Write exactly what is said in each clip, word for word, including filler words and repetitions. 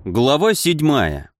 Глава седьмая.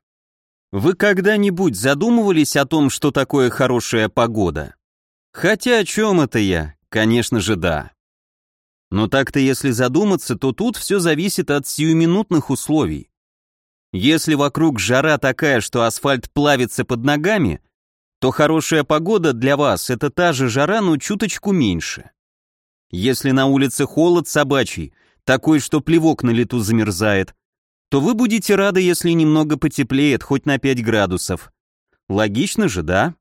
Вы когда-нибудь задумывались о том, что такое хорошая погода? Хотя о чем это я? Конечно же, да. Но так-то если задуматься, то тут все зависит от сиюминутных условий. Если вокруг жара такая, что асфальт плавится под ногами, то хорошая погода для вас — это та же жара, но чуточку меньше. Если на улице холод собачий, такой, что плевок на лету замерзает, то вы будете рады, если немного потеплеет, хоть на пять градусов. Логично же, да?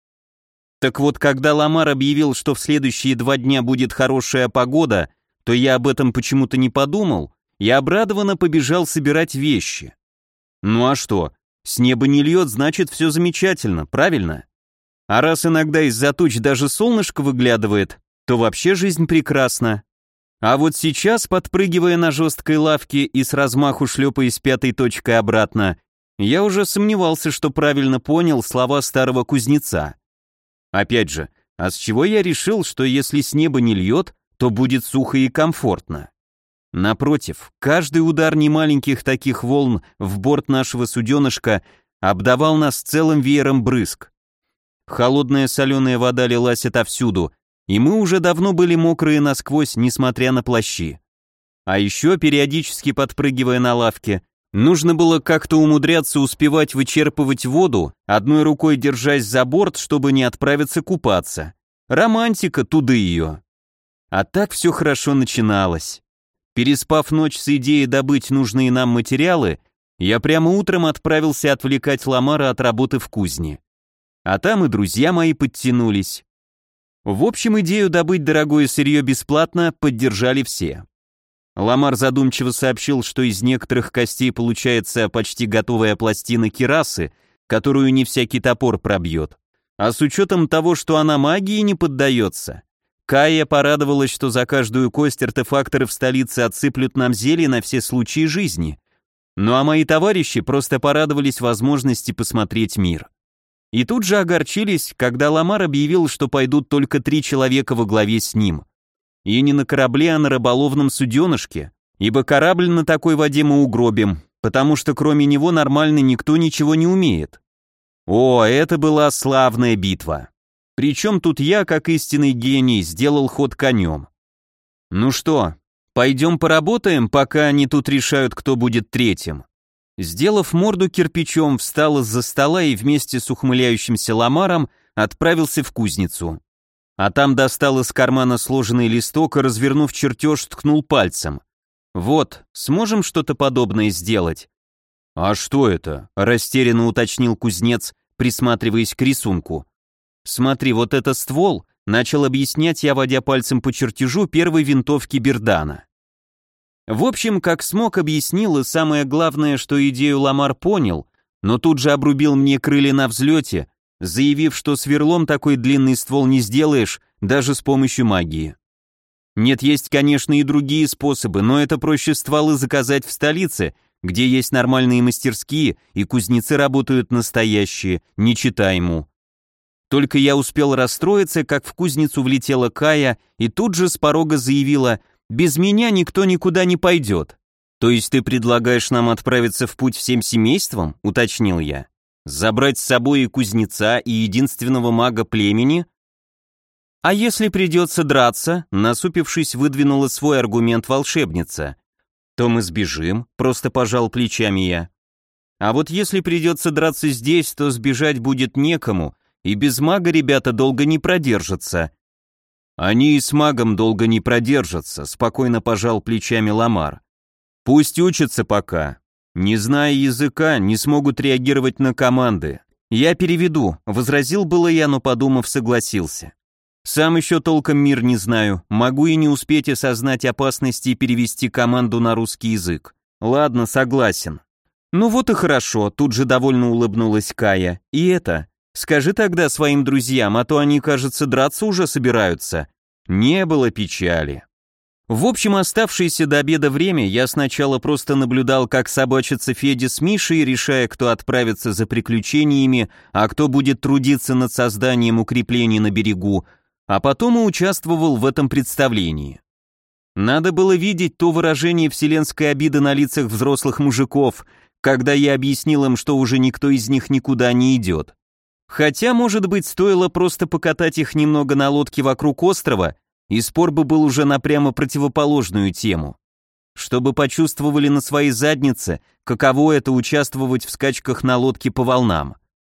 Так вот, когда Ламар объявил, что в следующие два дня будет хорошая погода, то я об этом почему-то не подумал и обрадованно побежал собирать вещи. Ну а что, с неба не льет, значит все замечательно, правильно? А раз иногда из-за туч даже солнышко выглядывает, то вообще жизнь прекрасна. А вот сейчас, подпрыгивая на жесткой лавке и с размаху шлепаясь пятой точкой обратно, я уже сомневался, что правильно понял слова старого кузнеца. Опять же, а с чего я решил, что если с неба не льет, то будет сухо и комфортно? Напротив, каждый удар немаленьких таких волн в борт нашего суденышка обдавал нас целым веером брызг. Холодная соленая вода лилась отовсюду, и мы уже давно были мокрые насквозь, несмотря на плащи. А еще, периодически подпрыгивая на лавке, нужно было как-то умудряться успевать вычерпывать воду, одной рукой держась за борт, чтобы не отправиться купаться. Романтика, туды ее. А так все хорошо начиналось. Переспав ночь с идеей добыть нужные нам материалы, я прямо утром отправился отвлекать Ламара от работы в кузне. А там и друзья мои подтянулись. В общем, идею добыть дорогое сырье бесплатно поддержали все. Ламар задумчиво сообщил, что из некоторых костей получается почти готовая пластина кирасы, которую не всякий топор пробьет. А с учетом того, что она магии не поддается, Кая порадовалась, что за каждую кость артефакторы в столице отсыплют нам зелье на все случаи жизни. Ну а мои товарищи просто порадовались возможности посмотреть мир. И тут же огорчились, когда Ламар объявил, что пойдут только три человека во главе с ним. И не на корабле, а на рыболовном суденышке, ибо корабль на такой воде мы угробим, потому что кроме него нормально никто ничего не умеет. О, это была славная битва. Причем тут я, как истинный гений, сделал ход конем. Ну что, пойдем поработаем, пока они тут решают, кто будет третьим. Сделав морду кирпичом, встал из-за стола и вместе с ухмыляющимся Ламаром отправился в кузницу. А там достал из кармана сложенный листок и, развернув чертеж, ткнул пальцем. «Вот, сможем что-то подобное сделать?» «А что это?» – растерянно уточнил кузнец, присматриваясь к рисунку. «Смотри, вот это ствол», – начал объяснять я, водя пальцем по чертежу первой винтовки Бердана. В общем, как смог, объяснил, и самое главное, что идею Ламар понял, но тут же обрубил мне крылья на взлете, заявив, что сверлом такой длинный ствол не сделаешь, даже с помощью магии. Нет, есть, конечно, и другие способы, но это проще стволы заказать в столице, где есть нормальные мастерские, и кузнецы работают настоящие, не читай ему. Только я успел расстроиться, как в кузницу влетела Кая и тут же с порога заявила: «Без меня никто никуда не пойдет». «То есть ты предлагаешь нам отправиться в путь всем семейством?» — уточнил я. «Забрать с собой и кузнеца, и единственного мага племени?» «А если придется драться?» — насупившись, выдвинула свой аргумент волшебница. «То мы сбежим», — просто пожал плечами я. «А вот если придется драться здесь, то сбежать будет некому, и без мага ребята долго не продержатся». «Они и с магом долго не продержатся», — спокойно пожал плечами Ламар. «Пусть учатся пока. Не зная языка, не смогут реагировать на команды. Я переведу», — возразил было я, но, подумав, согласился. «Сам еще толком мир не знаю, могу и не успеть осознать опасности и перевести команду на русский язык. Ладно, согласен». «Ну вот и хорошо», — тут же довольно улыбнулась Кая. «И это, скажи тогда своим друзьям, а то они, кажется, драться уже собираются». Не было печали. В общем, оставшееся до обеда время я сначала просто наблюдал, как собачатся Федя с Мишей, решая, кто отправится за приключениями, а кто будет трудиться над созданием укреплений на берегу, а потом и участвовал в этом представлении. Надо было видеть то выражение вселенской обиды на лицах взрослых мужиков, когда я объяснил им, что уже никто из них никуда не идет. Хотя, может быть, стоило просто покатать их немного на лодке вокруг острова, и спор бы был уже на прямо противоположную тему. Чтобы почувствовали на своей заднице, каково это участвовать в скачках на лодке по волнам.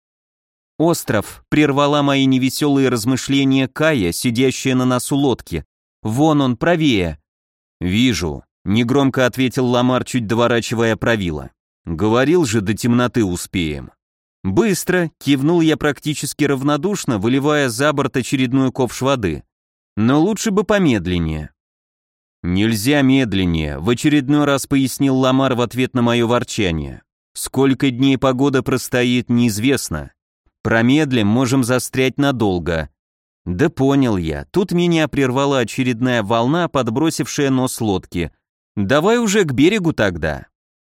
«Остров», — прервала мои невеселые размышления Кая, сидящая на носу лодки. «Вон он, правее». «Вижу», — негромко ответил Ламар, чуть доворачивая правило. «Говорил же, до темноты успеем». «Быстро», — кивнул я практически равнодушно, выливая за борт очередной ковш воды. «Но лучше бы помедленнее». «Нельзя медленнее», — в очередной раз пояснил Ламар в ответ на мое ворчание. «Сколько дней погода простоит, неизвестно. Промедлим, можем застрять надолго». «Да понял я, тут меня прервала очередная волна, подбросившая нос лодки. Давай уже к берегу тогда».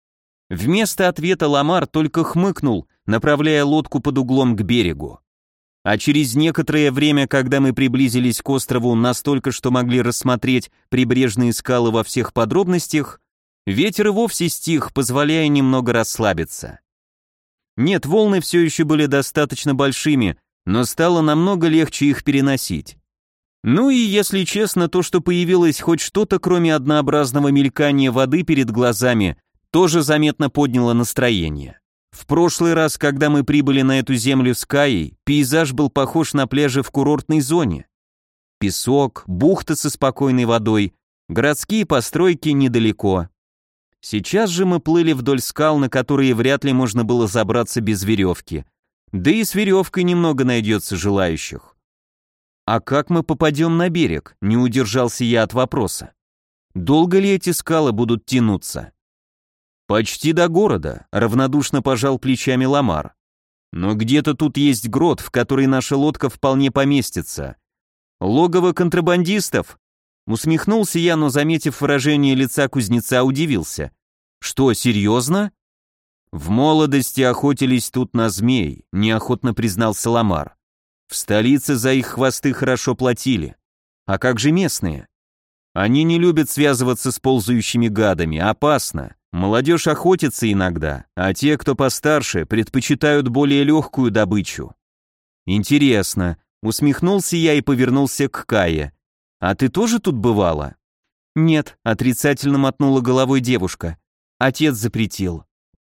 Вместо ответа Ламар только хмыкнул, направляя лодку под углом к берегу. А через некоторое время, когда мы приблизились к острову настолько, что могли рассмотреть прибрежные скалы во всех подробностях, ветер и вовсе стих, позволяя немного расслабиться. Нет, волны все еще были достаточно большими, но стало намного легче их переносить. Ну и, если честно, то, что появилось хоть что-то, кроме однообразного мелькания воды перед глазами, тоже заметно подняло настроение. В прошлый раз, когда мы прибыли на эту землю с Каей, пейзаж был похож на пляжи в курортной зоне. Песок, бухта со спокойной водой, городские постройки недалеко. Сейчас же мы плыли вдоль скал, на которые вряд ли можно было забраться без веревки. Да и с веревкой немного найдется желающих. «А как мы попадем на берег?» — не удержался я от вопроса. «Долго ли эти скалы будут тянуться?» «Почти до города», — равнодушно пожал плечами Ламар. «Но где-то тут есть грот, в который наша лодка вполне поместится. Логово контрабандистов?» Усмехнулся я, но, заметив выражение лица кузнеца, удивился. «Что, серьезно?» «В молодости охотились тут на змей», — неохотно признался Ламар. «В столице за их хвосты хорошо платили. А как же местные? Они не любят связываться с ползающими гадами, опасно. Молодежь охотится иногда, а те, кто постарше, предпочитают более легкую добычу». «Интересно», — усмехнулся я и повернулся к Кае. «А ты тоже тут бывала?» «Нет», — отрицательно мотнула головой девушка. «Отец запретил».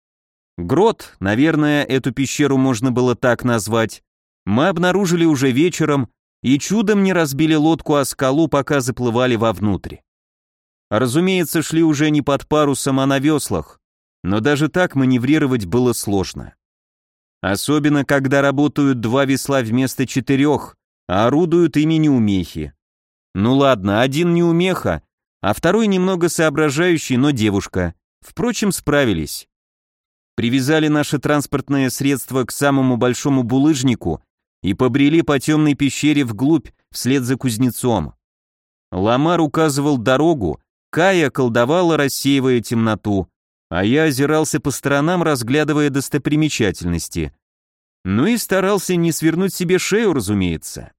Грот, наверное, эту пещеру можно было так назвать, мы обнаружили уже вечером и чудом не разбили лодку о скалу, пока заплывали вовнутрь. Разумеется, шли уже не под парусом, а на веслах, но даже так маневрировать было сложно. Особенно, когда работают два весла вместо четырех, а орудуют ими неумехи. Ну ладно, один неумеха, а второй немного соображающий, но девушка. Впрочем, справились. Привязали наше транспортное средство к самому большому булыжнику и побрели по темной пещере вглубь, вслед за кузнецом. Ламар указывал дорогу, Кая колдовала, рассеивая темноту, а я озирался по сторонам, разглядывая достопримечательности. Ну и старался не свернуть себе шею, разумеется.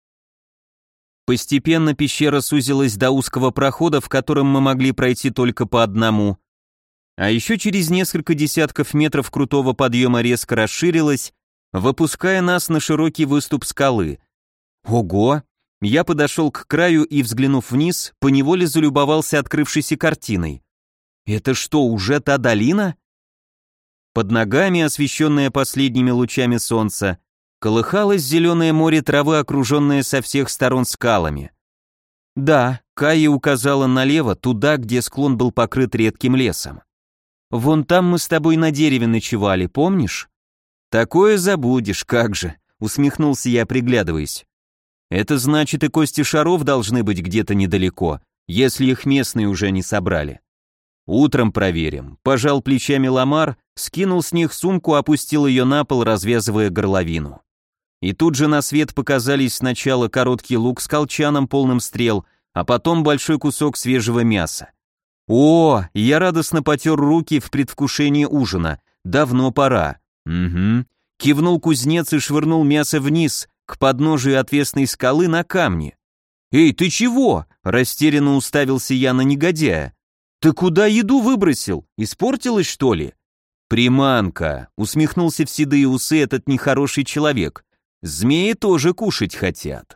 Постепенно пещера сузилась до узкого прохода, в котором мы могли пройти только по одному. А еще через несколько десятков метров крутого подъема резко расширилась, выпуская нас на широкий выступ скалы. Ого! Я подошел к краю и, взглянув вниз, поневоле залюбовался открывшейся картиной. Это что, уже та долина? Под ногами, освещенная последними лучами солнца, колыхалось зеленое море травы, окруженное со всех сторон скалами. Да, Кая указала налево, туда, где склон был покрыт редким лесом. Вон там мы с тобой на дереве ночевали, помнишь? Такое забудешь, как же, усмехнулся я, приглядываясь. Это значит, и кости шаров должны быть где-то недалеко, если их местные уже не собрали. Утром проверим. Пожал плечами Ламар, скинул с них сумку, опустил ее на пол, развязывая горловину. И тут же на свет показались сначала короткий лук с колчаном, полным стрел, а потом большой кусок свежего мяса. О, я радостно потер руки в предвкушении ужина. Давно пора. Угу. Кивнул кузнец и швырнул мясо вниз, к подножию отвесной скалы на камни. «Эй, ты чего?» – растерянно уставился я на негодяя. «Ты куда еду выбросил? Испортилась, что ли?» «Приманка», — усмехнулся в седые усы этот нехороший человек. «Змеи тоже кушать хотят».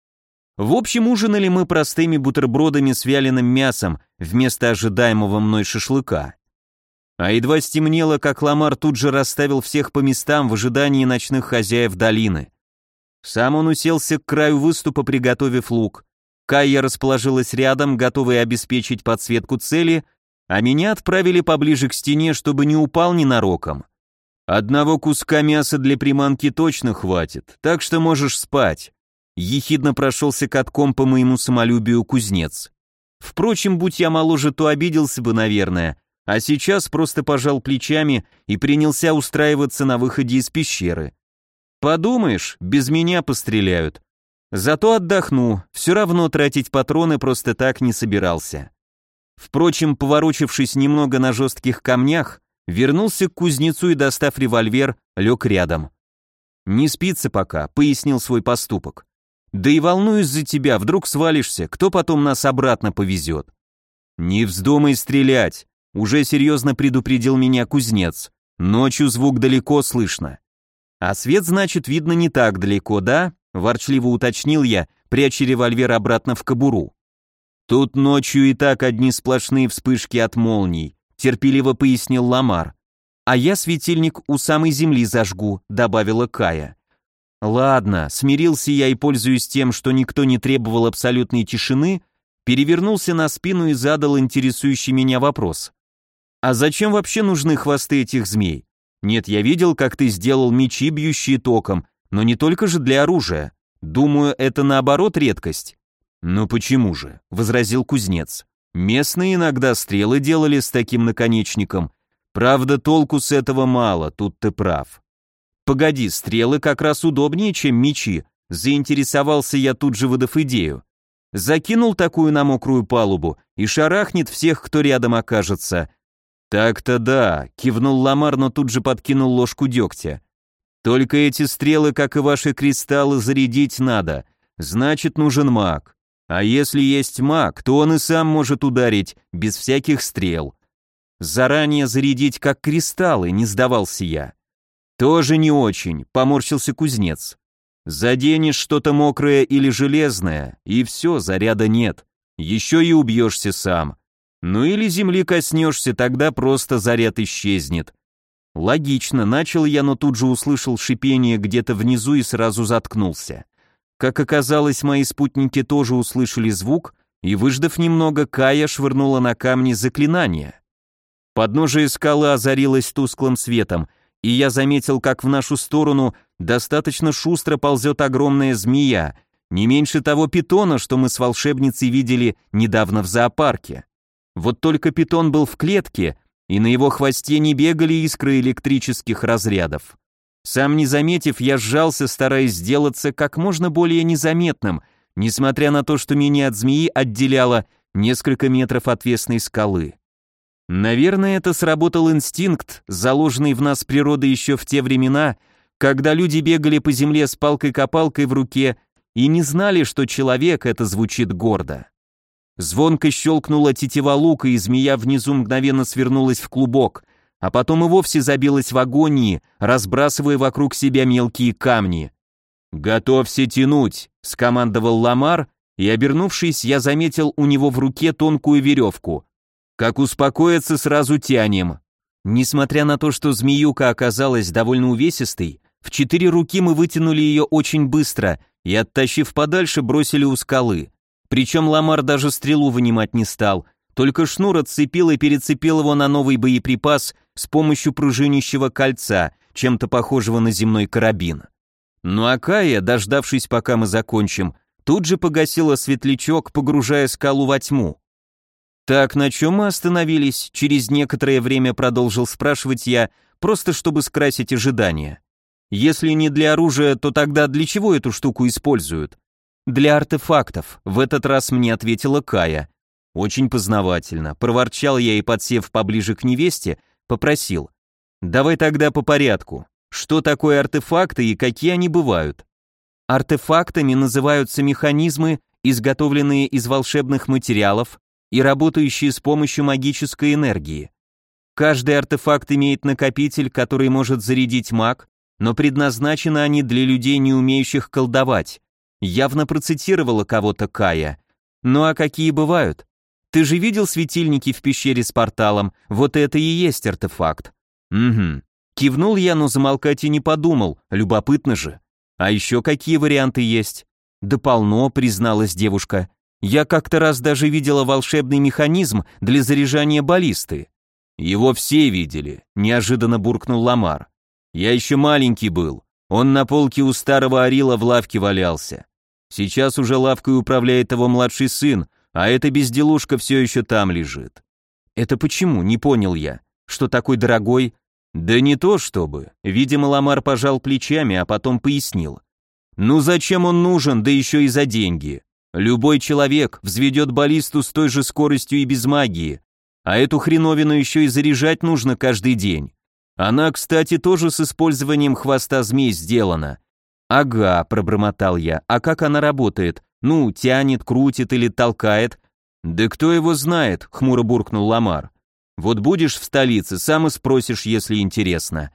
В общем, ужинали мы простыми бутербродами с вяленым мясом вместо ожидаемого мной шашлыка. А едва стемнело, как Ламар тут же расставил всех по местам в ожидании ночных хозяев долины. Сам он уселся к краю выступа, приготовив лук. Кайя расположилась рядом, готовая обеспечить подсветку цели, а меня отправили поближе к стене, чтобы не упал ненароком. «Одного куска мяса для приманки точно хватит, так что можешь спать», — ехидно прошелся катком по моему самолюбию кузнец. Впрочем, будь я моложе, то обиделся бы, наверное, а сейчас просто пожал плечами и принялся устраиваться на выходе из пещеры. «Подумаешь, без меня постреляют. Зато отдохну, все равно тратить патроны просто так не собирался». Впрочем, поворочившись немного на жестких камнях, вернулся к кузнецу и, достав револьвер, лег рядом. «Не спится пока», — пояснил свой поступок. «Да и волнуюсь за тебя, вдруг свалишься, кто потом нас обратно повезет?» «Не вздумай стрелять», — уже серьезно предупредил меня кузнец. «Ночью звук далеко слышно». «А свет, значит, видно не так далеко, да?» — ворчливо уточнил я, пряча револьвер обратно в кобуру. «Тут ночью и так одни сплошные вспышки от молний», терпеливо пояснил Ламар. «А я светильник у самой земли зажгу», добавила Кая. Ладно, смирился я и, пользуясь тем, что никто не требовал абсолютной тишины, перевернулся на спину и задал интересующий меня вопрос. «А зачем вообще нужны хвосты этих змей? Нет, я видел, как ты сделал мечи, бьющие током, но не только же для оружия. Думаю, это наоборот редкость». «Ну почему же?» — возразил кузнец. «Местные иногда стрелы делали с таким наконечником. Правда, толку с этого мало, тут ты прав». «Погоди, стрелы как раз удобнее, чем мечи», — заинтересовался я, тут же выдав идею. «Закинул такую на мокрую палубу и шарахнет всех, кто рядом окажется». «Так-то да», — кивнул Ламар, но тут же подкинул ложку дегтя. «Только эти стрелы, как и ваши кристаллы, зарядить надо, значит, нужен маг. А если есть маг, то он и сам может ударить, без всяких стрел. Заранее зарядить как кристаллы, не сдавался я. Тоже не очень, поморщился кузнец. Заденешь что-то мокрое или железное, и все, заряда нет. Еще и убьешься сам. Ну или земли коснешься, тогда просто заряд исчезнет. Логично, начал я, но тут же услышал шипение где-то внизу и сразу заткнулся. Как оказалось, мои спутники тоже услышали звук, и, выждав немного, Кая швырнула на камни заклинание. Подножие скалы озарилось тусклым светом, и я заметил, как в нашу сторону достаточно шустро ползет огромная змея, не меньше того питона, что мы с волшебницей видели недавно в зоопарке. Вот только питон был в клетке, и на его хвосте не бегали искры электрических разрядов. Сам не заметив, я сжался, стараясь сделаться как можно более незаметным, несмотря на то, что меня от змеи отделяло несколько метров отвесной скалы. Наверное, это сработал инстинкт, заложенный в нас природой еще в те времена, когда люди бегали по земле с палкой-копалкой в руке и не знали, что человек — это звучит гордо. Звонко щелкнула тетива лука, и змея внизу мгновенно свернулась в клубок, а потом и вовсе забилась в агонии, разбрасывая вокруг себя мелкие камни. «Готовься тянуть», — скомандовал Ламар, и, обернувшись, я заметил у него в руке тонкую веревку. «Как успокоиться, сразу тянем». Несмотря на то, что змеюка оказалась довольно увесистой, в четыре руки мы вытянули ее очень быстро и, оттащив подальше, бросили у скалы. Причем Ламар даже стрелу вынимать не стал, только шнур отцепил и перецепил его на новый боеприпас с помощью пружинищего кольца, чем-то похожего на земной карабин. Ну а Кая, дождавшись, пока мы закончим, тут же погасила светлячок, погружая скалу во тьму. «Так, на чем мы остановились?» Через некоторое время продолжил спрашивать я, просто чтобы скрасить ожидания. «Если не для оружия, то тогда для чего эту штуку используют?» «Для артефактов», — в этот раз мне ответила Кая. Очень познавательно. Проворчал я и, подсев поближе к невесте, попросил: «Давай тогда по порядку. Что такое артефакты и какие они бывают?» Артефактами называются механизмы изготовленные из волшебных материалов и работающие с помощью магической энергии. Каждый артефакт имеет накопитель, который может зарядить маг, но предназначены они для людей, не умеющих колдовать. Явно процитировала кого-то Кая. Ну а какие бывают? Ты же видел светильники в пещере с порталом? Вот это и есть артефакт. Угу. Кивнул я, но замолкать и не подумал, любопытно же. А еще какие варианты есть? Да полно, призналась девушка. Я как-то раз даже видела волшебный механизм для заряжания баллисты. Его все видели, неожиданно буркнул Ламар. Я еще маленький был, он на полке у старого Арила в лавке валялся. Сейчас уже лавкой управляет его младший сын, а эта безделушка все еще там лежит. Это почему, не понял я, что такой дорогой? Да не то чтобы, видимо, Ламар пожал плечами, а потом пояснил. Ну зачем он нужен, да еще и за деньги? Любой человек взведет баллисту с той же скоростью и без магии, а эту хреновину еще и заряжать нужно каждый день. Она, кстати, тоже с использованием хвоста змей сделана. Ага, пробормотал я, а как она работает? Ну, тянет, крутит или толкает? Да кто его знает, хмуро буркнул Ламар. Вот будешь в столице, сам и спросишь, если интересно.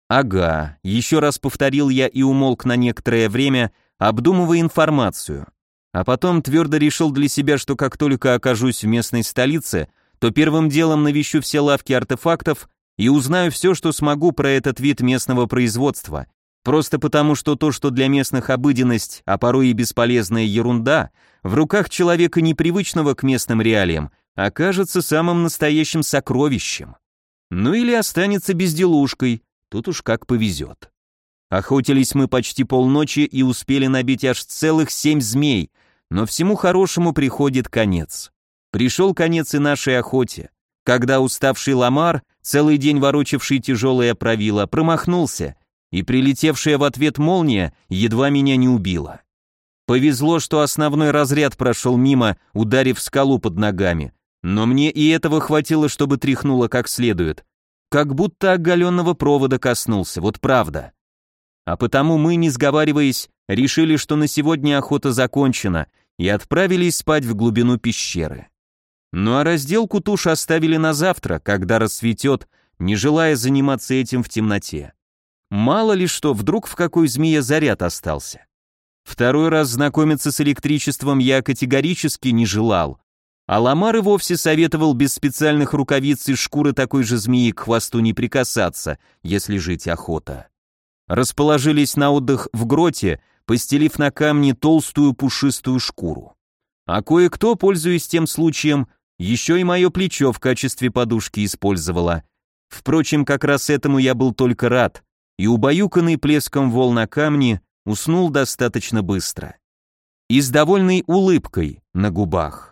Ага, еще раз повторил я и умолк на некоторое время, обдумывая информацию. А потом твердо решил для себя, что как только окажусь в местной столице, то первым делом навещу все лавки артефактов и узнаю все, что смогу про этот вид местного производства. Просто потому, что то, что для местных обыденность, а порой и бесполезная ерунда, в руках человека непривычного к местным реалиям, окажется самым настоящим сокровищем. Ну или останется безделушкой, тут уж как повезет. Охотились мы почти полночи и успели набить аж целых семь змей, но всему хорошему приходит конец. Пришел конец и нашей охоте, когда уставший Ламар, целый день ворочавший тяжелое правило, промахнулся, и прилетевшая в ответ молния едва меня не убила. Повезло, что основной разряд прошел мимо, ударив скалу под ногами, но мне и этого хватило, чтобы тряхнуло как следует, как будто оголенного провода коснулся, вот правда. А потому мы, не сговариваясь, решили, что на сегодня охота закончена, и отправились спать в глубину пещеры. Ну а разделку туш оставили на завтра, когда рассветет, не желая заниматься этим в темноте. Мало ли что, вдруг в какой змее заряд остался. Второй раз знакомиться с электричеством я категорически не желал, а Ламар и вовсе советовал без специальных рукавиц из шкуры такой же змеи к хвосту не прикасаться, если жить охота. Расположились на отдых в гроте, постелив на камне толстую пушистую шкуру. А кое-кто, пользуясь тем случаем, еще и мое плечо в качестве подушки использовала. Впрочем, как раз этому я был только рад, и убаюканный плеском волн на камне уснул достаточно быстро. И с довольной улыбкой на губах.